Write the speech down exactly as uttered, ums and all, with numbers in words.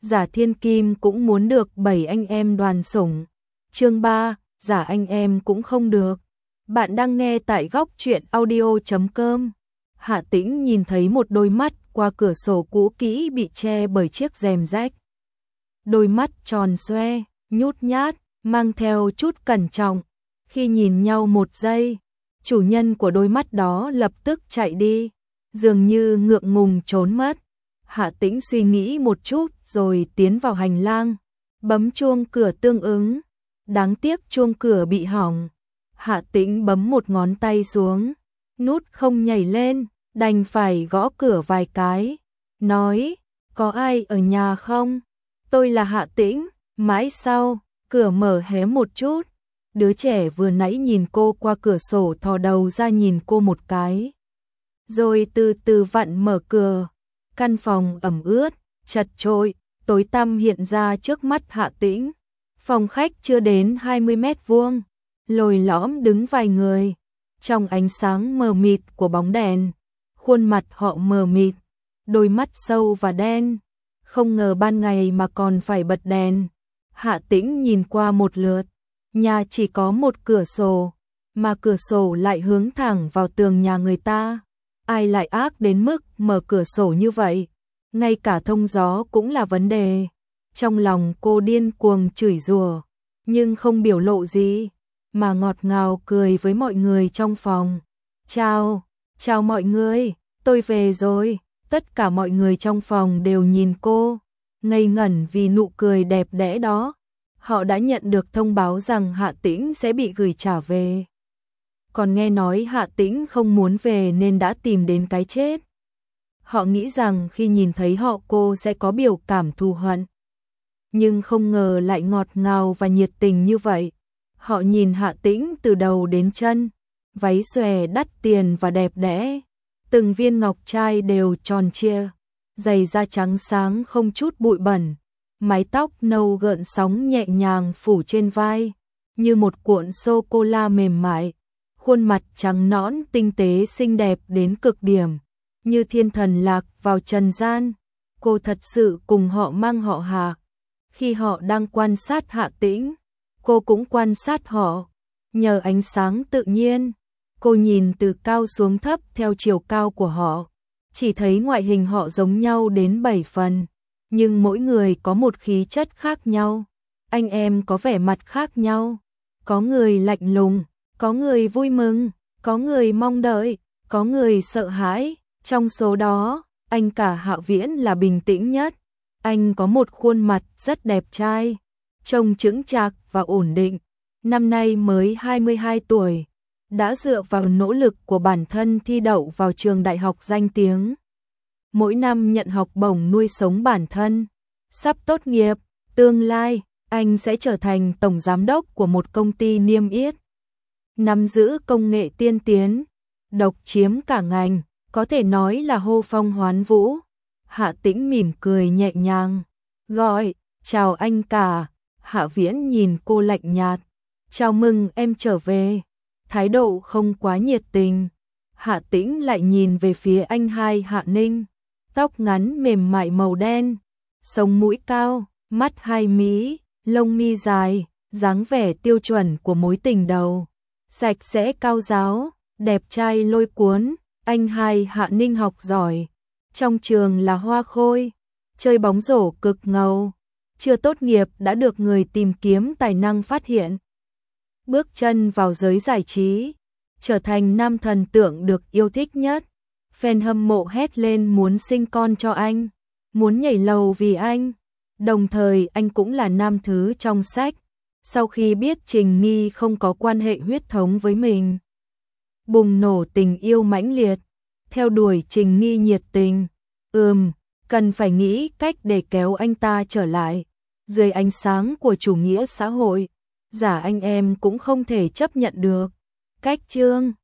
Giả thiên kim cũng muốn được bảy anh em đoàn sủng. Chương ba, giả anh em cũng không được. Bạn đang nghe tại góc truyện audio chấm com. Hạ Tĩnh nhìn thấy một đôi mắt qua cửa sổ cũ kỹ bị che bởi chiếc rèm rách. Đôi mắt tròn xoe, nhút nhát, mang theo chút cẩn trọng. Khi nhìn nhau một giây, chủ nhân của đôi mắt đó lập tức chạy đi, dường như ngượng ngùng trốn mất. Hạ Tĩnh suy nghĩ một chút rồi tiến vào hành lang, bấm chuông cửa tương ứng. Đáng tiếc chuông cửa bị hỏng. Hạ Tĩnh bấm một ngón tay xuống, nút không nhảy lên, đành phải gõ cửa vài cái, nói, có ai ở nhà không? Tôi là Hạ Tĩnh. Mãi sau, cửa mở hé một chút, đứa trẻ vừa nãy nhìn cô qua cửa sổ thò đầu ra nhìn cô một cái, rồi từ từ vặn mở cửa. Căn phòng ẩm ướt, chật chội, tối tăm hiện ra trước mắt Hạ Tĩnh. Phòng khách chưa đến hai mươi mét vuông, lồi lõm đứng vài người, trong ánh sáng mờ mịt của bóng đèn, khuôn mặt họ mờ mịt, đôi mắt sâu và đen, không ngờ ban ngày mà còn phải bật đèn. Hạ Tĩnh nhìn qua một lượt, nhà chỉ có một cửa sổ, mà cửa sổ lại hướng thẳng vào tường nhà người ta. Ai lại ác đến mức mở cửa sổ như vậy? Ngay cả thông gió cũng là vấn đề. Trong lòng cô điên cuồng chửi rủa, nhưng không biểu lộ gì, mà ngọt ngào cười với mọi người trong phòng. Chào, chào mọi người, tôi về rồi. Tất cả mọi người trong phòng đều nhìn cô, ngây ngẩn vì nụ cười đẹp đẽ đó. Họ đã nhận được thông báo rằng Hạ Tĩnh sẽ bị gửi trả về. Còn nghe nói Hạ Tĩnh không muốn về nên đã tìm đến cái chết. Họ nghĩ rằng khi nhìn thấy họ cô sẽ có biểu cảm thù hận. Nhưng không ngờ lại ngọt ngào và nhiệt tình như vậy. Họ nhìn Hạ Tĩnh từ đầu đến chân, váy xòe đắt tiền và đẹp đẽ. Từng viên ngọc trai đều tròn trịa, giày da trắng sáng không chút bụi bẩn, mái tóc nâu gợn sóng nhẹ nhàng phủ trên vai, như một cuộn sô-cô-la mềm mại. Khuôn mặt trắng nõn tinh tế xinh đẹp đến cực điểm, như thiên thần lạc vào trần gian. Cô thật sự cùng họ mang họ Hạ. Khi họ đang quan sát Hạ Tĩnh, cô cũng quan sát họ. Nhờ ánh sáng tự nhiên, cô nhìn từ cao xuống thấp theo chiều cao của họ. Chỉ thấy ngoại hình họ giống nhau đến bảy phần, nhưng mỗi người có một khí chất khác nhau. Anh em có vẻ mặt khác nhau, có người lạnh lùng, có người vui mừng, có người mong đợi, có người sợ hãi. Trong số đó, anh cả Hạ Viễn là bình tĩnh nhất. Anh có một khuôn mặt rất đẹp trai, trông chững chạc và ổn định. Năm nay mới hai mươi hai tuổi, đã dựa vào nỗ lực của bản thân thi đậu vào trường đại học danh tiếng. Mỗi năm nhận học bổng nuôi sống bản thân. Sắp tốt nghiệp, tương lai, anh sẽ trở thành tổng giám đốc của một công ty niêm yết. Nắm giữ công nghệ tiên tiến, độc chiếm cả ngành, có thể nói là hô phong hoán vũ. Hạ Tĩnh mỉm cười nhẹ nhàng, gọi, chào anh cả. Hạ Viễn nhìn cô lạnh nhạt, chào mừng em trở về. Thái độ không quá nhiệt tình. Hạ Tĩnh lại nhìn về phía anh hai Hạ Ninh, tóc ngắn mềm mại màu đen, sống mũi cao, mắt hai mí, lông mi dài, dáng vẻ tiêu chuẩn của mối tình đầu. Sạch sẽ cao ráo, đẹp trai lôi cuốn. Anh hai Hạ Ninh học giỏi, trong trường là hoa khôi, chơi bóng rổ cực ngầu. Chưa tốt nghiệp đã được người tìm kiếm tài năng phát hiện. Bước chân vào giới giải trí, trở thành nam thần tượng được yêu thích nhất. Fan hâm mộ hét lên muốn sinh con cho anh, muốn nhảy lầu vì anh. Đồng thời anh cũng là nam thứ trong sách. Sau khi biết Trình Nghi không có quan hệ huyết thống với mình, bùng nổ tình yêu mãnh liệt, theo đuổi Trình Nghi nhiệt tình. Ừm, cần phải nghĩ cách để kéo anh ta trở lại. Dưới ánh sáng của chủ nghĩa xã hội, giả anh em cũng không thể chấp nhận được. Cách chương